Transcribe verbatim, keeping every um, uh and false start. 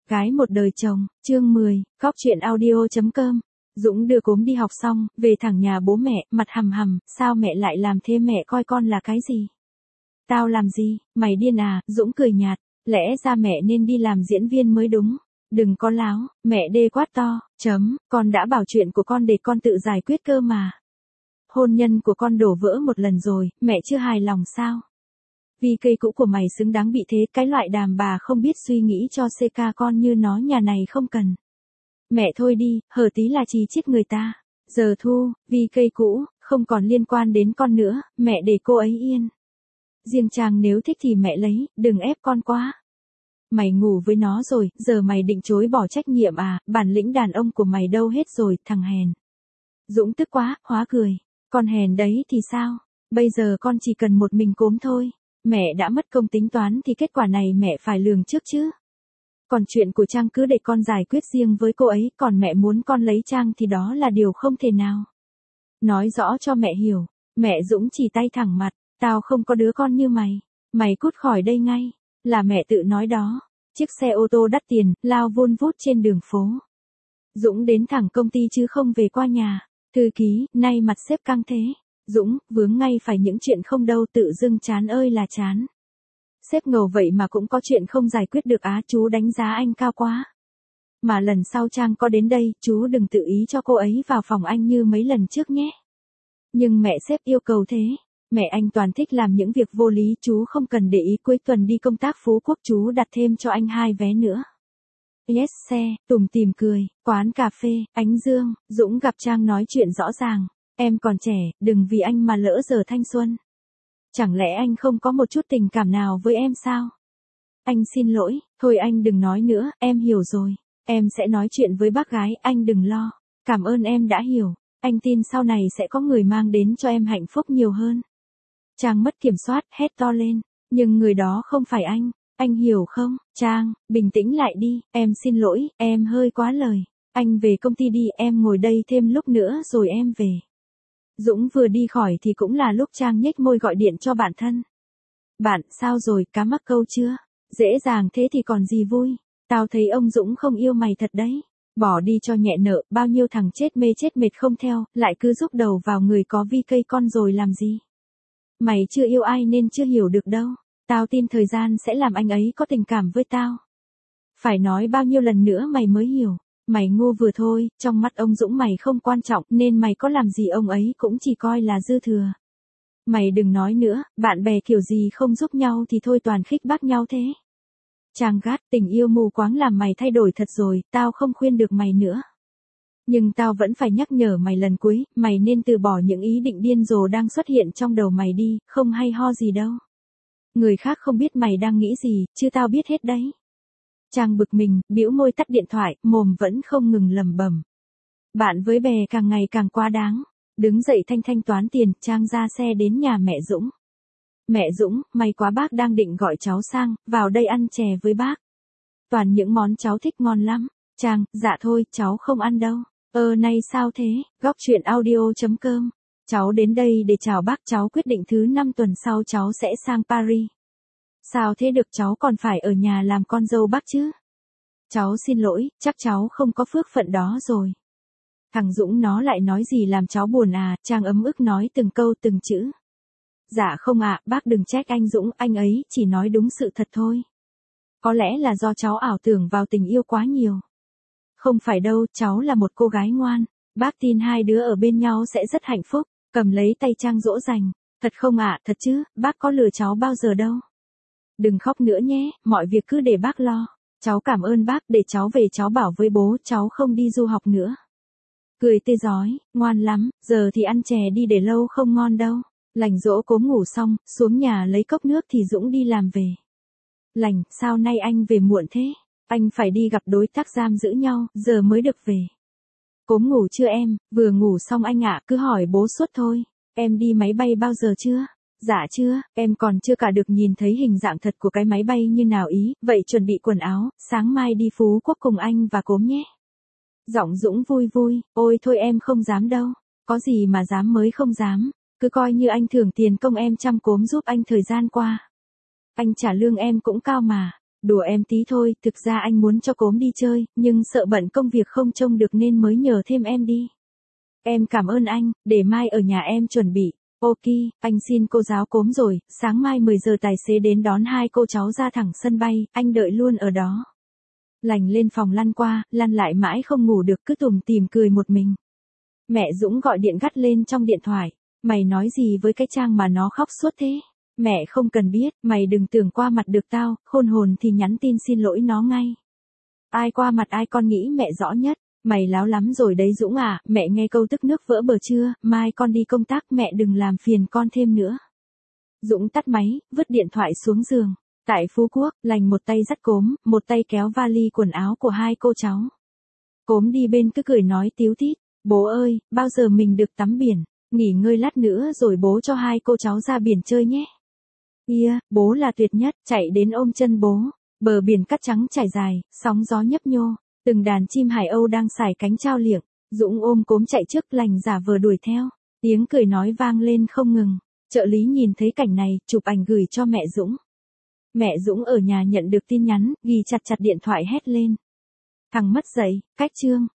Gái một đời chồng, chương mười, góc chuyện audio chấm com. Dũng đưa Cốm đi học xong, về thẳng nhà bố mẹ, mặt hầm hầm, sao mẹ lại làm thế, mẹ coi con là cái gì? Tao làm gì, mày điên à? Dũng cười nhạt, lẽ ra mẹ nên đi làm diễn viên mới đúng. Đừng có láo, mẹ đê quát to, chấm, con đã bảo chuyện của con để con tự giải quyết cơ mà. Hôn nhân của con đổ vỡ một lần rồi, mẹ chưa hài lòng sao? Vì cây cũ của mày xứng đáng bị thế, cái loại đàn bà không biết suy nghĩ cho xê ca con như nó nhà này không cần. Mẹ thôi đi, hở tí là chì chết người ta. Giờ Thu, vì cây cũ, không còn liên quan đến con nữa, mẹ để cô ấy yên. Riêng Trang nếu thích thì mẹ lấy, đừng ép con quá. Mày ngủ với nó rồi, giờ mày định chối bỏ trách nhiệm à, bản lĩnh đàn ông của mày đâu hết rồi, thằng hèn. Dũng tức quá, hóa cười. Con hèn đấy thì sao? Bây giờ con chỉ cần một mình Cốm thôi. Mẹ đã mất công tính toán thì kết quả này mẹ phải lường trước chứ. Còn chuyện của Trang cứ để con giải quyết riêng với cô ấy, còn mẹ muốn con lấy Trang thì đó là điều không thể nào. Nói rõ cho mẹ hiểu. Mẹ Dũng chỉ tay thẳng mặt, tao không có đứa con như mày. Mày cút khỏi đây ngay. Là mẹ tự nói đó. Chiếc xe ô tô đắt tiền, lao vun vút trên đường phố. Dũng đến thẳng công ty chứ không về qua nhà. Thư ký, nay mặt sếp căng thế. Dũng, vướng ngay phải những chuyện không đâu, tự dưng chán ơi là chán. Sếp ngầu vậy mà cũng có chuyện không giải quyết được á, chú đánh giá anh cao quá. Mà lần sau Trang có đến đây, chú đừng tự ý cho cô ấy vào phòng anh như mấy lần trước nhé. Nhưng mẹ sếp yêu cầu thế. Mẹ anh toàn thích làm những việc vô lý, chú không cần để ý, cuối tuần đi công tác Phú Quốc chú đặt thêm cho anh hai vé nữa. Yes xe, tủm tỉm cười, quán cà phê, ánh dương, Dũng gặp Trang nói chuyện rõ ràng. Em còn trẻ, đừng vì anh mà lỡ giờ thanh xuân. Chẳng lẽ anh không có một chút tình cảm nào với em sao? Anh xin lỗi, thôi anh đừng nói nữa, em hiểu rồi. Em sẽ nói chuyện với bác gái, anh đừng lo. Cảm ơn em đã hiểu. Anh tin sau này sẽ có người mang đến cho em hạnh phúc nhiều hơn. Trang mất kiểm soát, hét to lên. Nhưng người đó không phải anh. Anh hiểu không? Trang, bình tĩnh lại đi. Em xin lỗi, em hơi quá lời. Anh về công ty đi, em ngồi đây thêm lúc nữa rồi em về. Dũng vừa đi khỏi thì cũng là lúc Trang nhếch môi gọi điện cho bạn thân. Bạn, sao rồi, cá mắc câu chưa? Dễ dàng thế thì còn gì vui. Tao thấy ông Dũng không yêu mày thật đấy. Bỏ đi cho nhẹ nợ, bao nhiêu thằng chết mê chết mệt không theo, lại cứ rúc đầu vào người có vi cây con rồi làm gì. Mày chưa yêu ai nên chưa hiểu được đâu. Tao tin thời gian sẽ làm anh ấy có tình cảm với tao. Phải nói bao nhiêu lần nữa mày mới hiểu. Mày ngu vừa thôi, trong mắt ông Dũng mày không quan trọng nên mày có làm gì ông ấy cũng chỉ coi là dư thừa. Mày đừng nói nữa, bạn bè kiểu gì không giúp nhau thì thôi toàn khích bác nhau thế. Trang gắt, tình yêu mù quáng làm mày thay đổi thật rồi, tao không khuyên được mày nữa. Nhưng tao vẫn phải nhắc nhở mày lần cuối, mày nên từ bỏ những ý định điên rồ đang xuất hiện trong đầu mày đi, không hay ho gì đâu. Người khác không biết mày đang nghĩ gì, chứ tao biết hết đấy. Trang bực mình, bĩu môi tắt điện thoại, mồm vẫn không ngừng lẩm bẩm. Bạn với bè càng ngày càng quá đáng. Đứng dậy thanh thanh toán tiền, Trang ra xe đến nhà mẹ Dũng. Mẹ Dũng, may quá bác đang định gọi cháu sang, vào đây ăn chè với bác. Toàn những món cháu thích ngon lắm. Trang, dạ thôi, cháu không ăn đâu. Ơ nay sao thế, góc chuyện audio chấm com. Cháu đến đây để chào bác, cháu quyết định thứ năm tuần sau cháu sẽ sang Paris. Sao thế được, cháu còn phải ở nhà làm con dâu bác chứ? Cháu xin lỗi, chắc cháu không có phước phận đó rồi. Thằng Dũng nó lại nói gì làm cháu buồn à, Trang ấm ức nói từng câu từng chữ. Dạ không ạ, bác đừng trách anh Dũng, anh ấy chỉ nói đúng sự thật thôi. Có lẽ là do cháu ảo tưởng vào tình yêu quá nhiều. Không phải đâu, cháu là một cô gái ngoan. Bác tin hai đứa ở bên nhau sẽ rất hạnh phúc. Cầm lấy tay Trang dỗ dành. Thật không ạ, thật chứ, bác có lừa cháu bao giờ đâu. Đừng khóc nữa nhé, mọi việc cứ để bác lo. Cháu cảm ơn bác, để cháu về cháu bảo với bố cháu không đi du học nữa. Cười tê rói, ngoan lắm, giờ thì ăn chè đi để lâu không ngon đâu. Lành dỗ Cốm ngủ xong, xuống nhà lấy cốc nước thì Dũng đi làm về. Lành, sao nay anh về muộn thế? Anh phải đi gặp đối tác giam giữ nhau, giờ mới được về. Cốm ngủ chưa em? Vừa ngủ xong anh ạ, cứ hỏi bố suốt thôi. Em đi máy bay bao giờ chưa? Dạ chưa, em còn chưa cả được nhìn thấy hình dạng thật của cái máy bay như nào ý, vậy chuẩn bị quần áo, sáng mai đi Phú Quốc cùng anh và Cốm nhé. Giọng Dũng vui vui, ôi thôi em không dám đâu, có gì mà dám mới không dám, cứ coi như anh thưởng tiền công em chăm Cốm giúp anh thời gian qua. Anh trả lương em cũng cao mà, Đùa em tí thôi, thực ra anh muốn cho Cốm đi chơi, nhưng sợ bận công việc không trông được nên mới nhờ thêm em đi. Em cảm ơn anh, để mai ở nhà em chuẩn bị. Ok, anh xin cô giáo Cốm rồi, sáng mai mười giờ tài xế đến đón hai cô cháu ra thẳng sân bay, anh đợi luôn ở đó. Lành lên phòng lăn qua, lăn lại mãi không ngủ được, cứ tủm tỉm cười một mình. Mẹ Dũng gọi điện gắt lên trong điện thoại. Mày nói gì với cái Trang mà nó khóc suốt thế? Mẹ không cần biết, mày đừng tưởng qua mặt được tao, khôn hồn thì nhắn tin xin lỗi nó ngay. Ai qua mặt ai con nghĩ mẹ rõ nhất. Mày láo lắm rồi đấy Dũng à, mẹ nghe câu tức nước vỡ bờ chưa, mai con đi công tác mẹ đừng làm phiền con thêm nữa. Dũng tắt máy, vứt điện thoại xuống giường. Tại Phú Quốc, Lành một tay dắt Cốm, một tay kéo vali quần áo của hai cô cháu. Cốm đi bên cứ cười nói tíu tít, bố ơi, bao giờ mình được tắm biển, nghỉ ngơi lát nữa rồi bố cho hai cô cháu ra biển chơi nhé. Yeah, bố là tuyệt nhất, chạy đến ôm chân bố. Bờ biển cát trắng trải dài, sóng gió nhấp nhô, từng đàn chim hải âu đang sải cánh trao liệng. Dũng ôm Cốm chạy trước, Lành giả vờ đuổi theo. Tiếng cười nói vang lên không ngừng. Trợ lý nhìn thấy cảnh này, chụp ảnh gửi cho mẹ Dũng. Mẹ Dũng ở nhà nhận được tin nhắn, ghi chặt chặt điện thoại hét lên. Thằng mất dạy, cách chương.